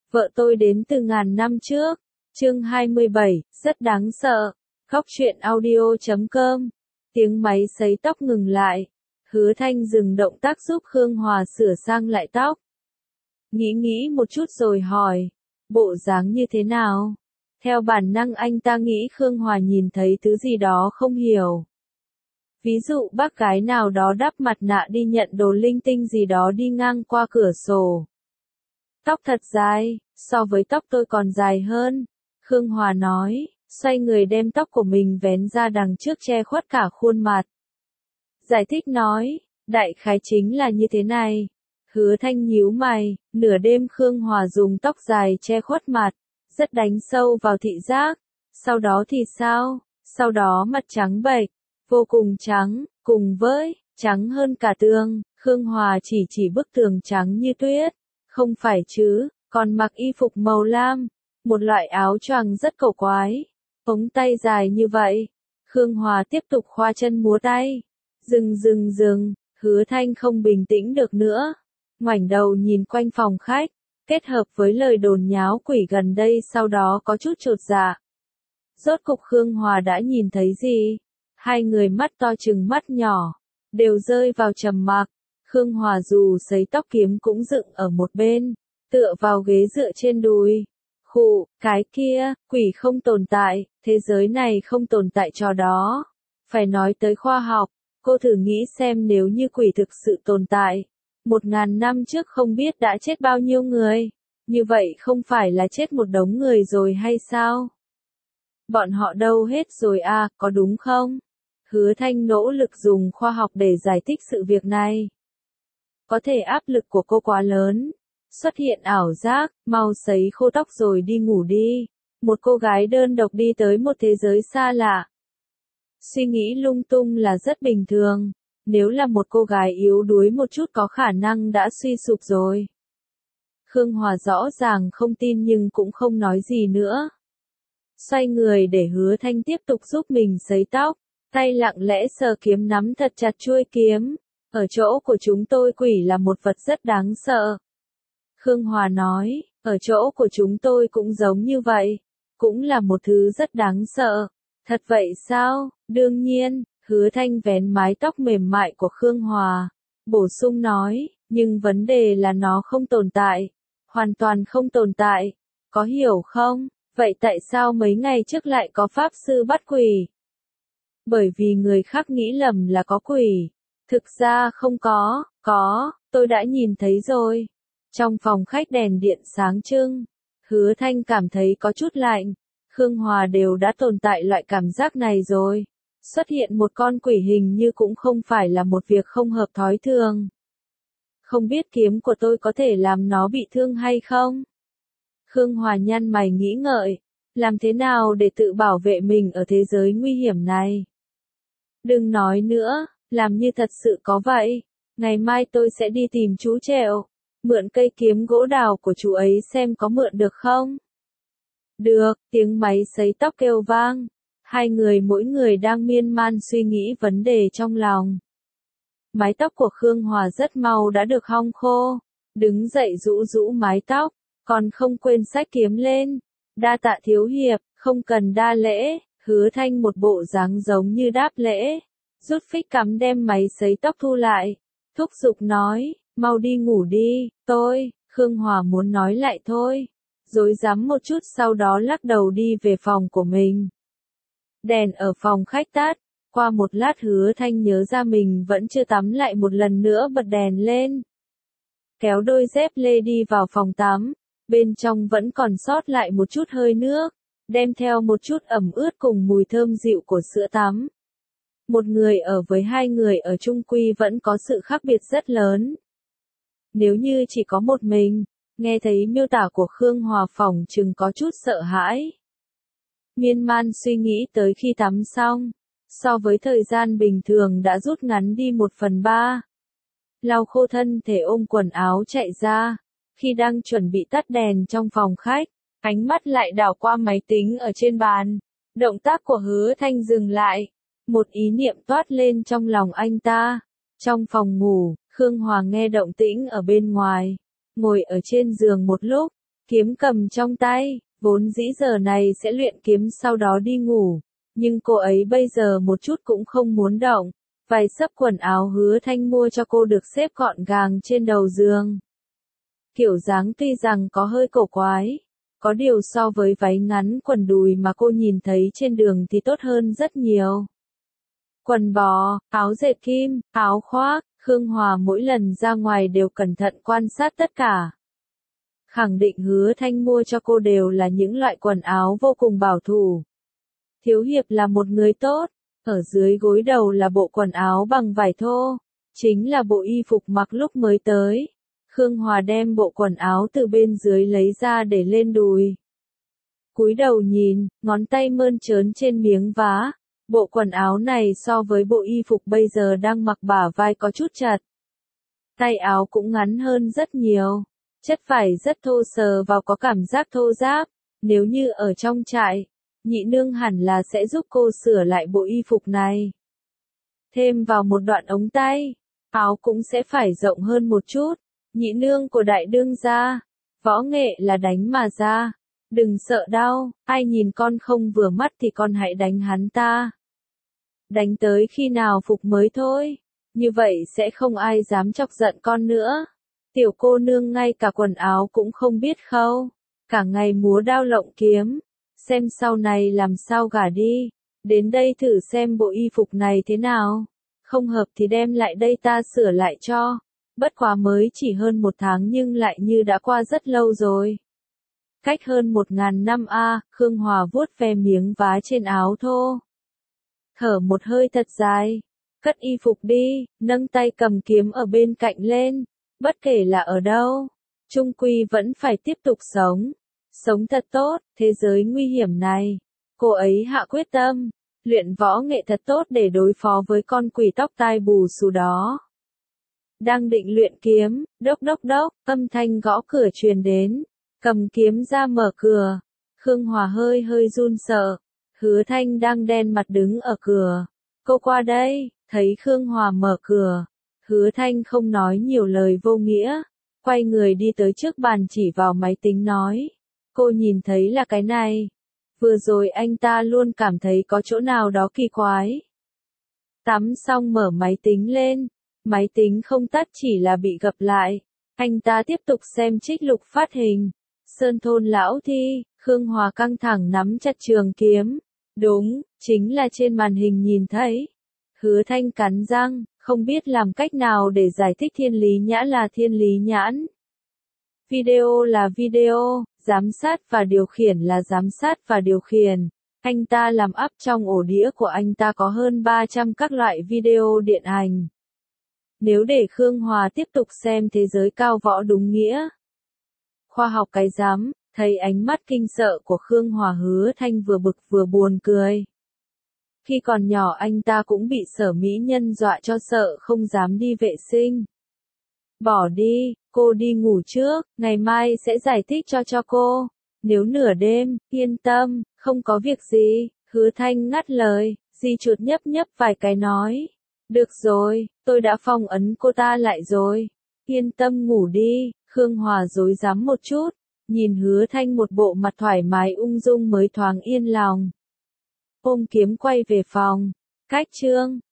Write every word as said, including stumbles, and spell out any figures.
Vợ tôi đến từ ngàn năm trước. Chương hai mươi bảy, rất đáng sợ. Khóc chuyện audio chấm com. Tiếng máy sấy tóc ngừng lại. Hứa Thanh dừng động tác giúp Khương Hòa sửa sang lại tóc. Nghĩ nghĩ một chút rồi hỏi, bộ dáng như thế nào? Theo bản năng anh ta nghĩ Khương Hòa nhìn thấy thứ gì đó không hiểu. Ví dụ bác gái nào đó đắp mặt nạ đi nhận đồ linh tinh gì đó đi ngang qua cửa sổ. Tóc thật dài, so với tóc tôi còn dài hơn. Khương Hòa nói, xoay người đem tóc của mình vén ra đằng trước che khuất cả khuôn mặt. Giải thích nói, đại khái chính là như thế này. Hứa Thanh nhíu mày, nửa đêm Khương Hòa dùng tóc dài che khuất mặt, rất đánh sâu vào thị giác. Sau đó thì sao? Sau đó mặt trắng bệch, vô cùng trắng, cùng với, trắng hơn cả tường. Khương Hòa chỉ chỉ bức tường trắng như tuyết. Không phải chứ, còn mặc y phục màu lam, một loại áo choàng rất cổ quái, ống tay dài như vậy. Khương Hòa tiếp tục khoa chân múa tay. Dừng dừng dừng, Hứa Thanh không bình tĩnh được nữa. Ngoảnh đầu nhìn quanh phòng khách, kết hợp với lời đồn nháo quỷ gần đây sau đó có chút chột dạ. Rốt cục Khương Hòa đã nhìn thấy gì? Hai người mắt to trừng mắt nhỏ, đều rơi vào trầm mặc. Khương Hòa dù sấy tóc kiếm cũng dựng ở một bên, tựa vào ghế dựa trên đùi. Khụ, cái kia, quỷ không tồn tại, thế giới này không tồn tại trò đó. Phải nói tới khoa học, cô thử nghĩ xem nếu như quỷ thực sự tồn tại, một ngàn năm trước không biết đã chết bao nhiêu người, như vậy không phải là chết một đống người rồi hay sao? Bọn họ đâu hết rồi à, có đúng không? Hứa Thanh nỗ lực dùng khoa học để giải thích sự việc này. Có thể áp lực của cô quá lớn. Xuất hiện ảo giác, mau sấy khô tóc rồi đi ngủ đi. Một cô gái đơn độc đi tới một thế giới xa lạ. Suy nghĩ lung tung là rất bình thường. Nếu là một cô gái yếu đuối một chút có khả năng đã suy sụp rồi. Khương Hòa rõ ràng không tin nhưng cũng không nói gì nữa. Xoay người để Hứa Thanh tiếp tục giúp mình sấy tóc. Tay lặng lẽ sờ kiếm nắm thật chặt chuôi kiếm. Ở chỗ của chúng tôi quỷ là một vật rất đáng sợ. Khương Hòa nói, ở chỗ của chúng tôi cũng giống như vậy. Cũng là một thứ rất đáng sợ. Thật vậy sao? Đương nhiên, Hứa Thanh vén mái tóc mềm mại của Khương Hòa. Bổ sung nói, nhưng vấn đề là nó không tồn tại. Hoàn toàn không tồn tại. Có hiểu không? Vậy tại sao mấy ngày trước lại có pháp sư bắt quỷ? Bởi vì người khác nghĩ lầm là có quỷ. Thực ra không có, có, tôi đã nhìn thấy rồi. Trong phòng khách đèn điện sáng trưng, Hứa Thanh cảm thấy có chút lạnh. Khương Hòa đều đã tồn tại loại cảm giác này rồi. Xuất hiện một con quỷ hình như cũng không phải là một việc không hợp thói thường. Không biết kiếm của tôi có thể làm nó bị thương hay không? Khương Hòa nhăn mày nghĩ ngợi. Làm thế nào để tự bảo vệ mình ở thế giới nguy hiểm này? Đừng nói nữa, làm như thật sự có vậy. Ngày mai tôi sẽ đi tìm chú Trẹo. Mượn cây kiếm gỗ đào của chú ấy xem có mượn được không? Được, tiếng máy sấy tóc kêu vang. Hai người mỗi người đang miên man suy nghĩ vấn đề trong lòng. Mái tóc của Khương Hòa rất mau đã được hong khô. Đứng dậy rũ rũ mái tóc, còn không quên xách kiếm lên. Đa tạ thiếu hiệp, không cần đa lễ. Hứa Thanh một bộ dáng giống như đáp lễ. Rút phích cắm đem máy sấy tóc thu lại. Thúc giục nói, mau đi ngủ đi, tôi, Khương Hòa muốn nói lại thôi. Rối rắm một chút sau đó lắc đầu đi về phòng của mình. Đèn ở phòng khách tắt, qua một lát Hứa Thanh nhớ ra mình vẫn chưa tắm lại một lần nữa bật đèn lên. Kéo đôi dép lê đi vào phòng tắm, bên trong vẫn còn sót lại một chút hơi nước, đem theo một chút ẩm ướt cùng mùi thơm dịu của sữa tắm. Một người ở với hai người ở chung quy vẫn có sự khác biệt rất lớn. Nếu như chỉ có một mình, nghe thấy miêu tả của Khương Hòa phòng chừng có chút sợ hãi. Miên man suy nghĩ tới khi tắm xong, so với thời gian bình thường đã rút ngắn đi một phần ba. Lau khô thân thể ôm quần áo chạy ra, khi đang chuẩn bị tắt đèn trong phòng khách, ánh mắt lại đảo qua máy tính ở trên bàn. Động tác của Hứa Thanh dừng lại, một ý niệm toát lên trong lòng anh ta. Trong phòng ngủ, Khương Hòa nghe động tĩnh ở bên ngoài, ngồi ở trên giường một lúc, kiếm cầm trong tay, vốn dĩ giờ này sẽ luyện kiếm sau đó đi ngủ, nhưng cô ấy bây giờ một chút cũng không muốn động. Vài xấp quần áo Hứa Thanh mua cho cô được xếp gọn gàng trên đầu giường. Kiểu dáng tuy rằng có hơi cổ quái, có điều so với váy ngắn quần đùi mà cô nhìn thấy trên đường thì tốt hơn rất nhiều. Quần bò, áo dệt kim, áo khoác, Khương Hòa mỗi lần ra ngoài đều cẩn thận quan sát tất cả. Khẳng định Hứa Thanh mua cho cô đều là những loại quần áo vô cùng bảo thủ. Thiếu hiệp là một người tốt, ở dưới gối đầu là bộ quần áo bằng vải thô, chính là bộ y phục mặc lúc mới tới. Khương Hòa đem bộ quần áo từ bên dưới lấy ra để lên đùi. Cúi đầu nhìn, ngón tay mơn trớn trên miếng vá. Bộ quần áo này so với bộ y phục bây giờ đang mặc bả vai có chút chặt. Tay áo cũng ngắn hơn rất nhiều. Chất vải rất thô, sờ vào có cảm giác thô ráp. Nếu như ở trong trại, nhị nương hẳn là sẽ giúp cô sửa lại bộ y phục này. Thêm vào một đoạn ống tay, áo cũng sẽ phải rộng hơn một chút. Nhị nương của đại đương gia, võ nghệ là đánh mà ra. Đừng sợ đau, ai nhìn con không vừa mắt thì con hãy đánh hắn ta. Đánh tới khi nào phục mới thôi, như vậy sẽ không ai dám chọc giận con nữa. Tiểu cô nương ngay cả quần áo cũng không biết khâu, cả ngày múa đao lộng kiếm, xem sau này làm sao gả đi. Đến đây thử xem bộ y phục này thế nào, không hợp thì đem lại đây ta sửa lại cho. Bất quá mới chỉ hơn một tháng nhưng lại như đã qua rất lâu rồi. Cách hơn một ngàn năm a, à, Khương Hòa vuốt ve miếng vá trên áo thô. Thở một hơi thật dài, cất y phục đi, nâng tay cầm kiếm ở bên cạnh lên. Bất kể là ở đâu, chung quy vẫn phải tiếp tục sống. Sống thật tốt, thế giới nguy hiểm này. Cô ấy hạ quyết tâm, luyện võ nghệ thật tốt để đối phó với con quỷ tóc tai bù xù đó. Đang định luyện kiếm, đốc đốc đốc, âm thanh gõ cửa truyền đến. Cầm kiếm ra mở cửa. Khương Hòa hơi hơi run sợ. Hứa Thanh đang đen mặt đứng ở cửa. Cô qua đây, thấy Khương Hòa mở cửa. Hứa Thanh không nói nhiều lời vô nghĩa. Quay người đi tới trước bàn chỉ vào máy tính nói. Cô nhìn thấy là cái này. Vừa rồi anh ta luôn cảm thấy có chỗ nào đó kỳ quái. Tắm xong mở máy tính lên. Máy tính không tắt chỉ là bị gập lại. Anh ta tiếp tục xem trích lục phát hình. Sơn thôn lão thi, Khương Hòa căng thẳng nắm chặt trường kiếm. Đúng, chính là trên màn hình nhìn thấy. Hứa Thanh cắn răng, không biết làm cách nào để giải thích thiên lý nhã là thiên lý nhãn. Video là video, giám sát và điều khiển là giám sát và điều khiển. Anh ta làm up trong ổ đĩa của anh ta có hơn ba trăm các loại video điện ảnh. Nếu để Khương Hòa tiếp tục xem thế giới cao võ đúng nghĩa. Khoa học cái rắm, thấy ánh mắt kinh sợ của Khương Hòa, Hứa Thanh vừa bực vừa buồn cười. Khi còn nhỏ anh ta cũng bị Sở mỹ nhân dọa cho sợ không dám đi vệ sinh. Bỏ đi, cô đi ngủ trước, ngày mai sẽ giải thích cho cho cô. Nếu nửa đêm, yên tâm, không có việc gì. Hứa Thanh ngắt lời, di chuột nhấp nhấp vài cái nói. Được rồi, tôi đã phong ấn cô ta lại rồi. Yên tâm ngủ đi. Khương Hòa rối rắm một chút, nhìn Hứa Thanh một bộ mặt thoải mái ung dung mới thoáng yên lòng. Ôm kiếm quay về phòng. Cách chương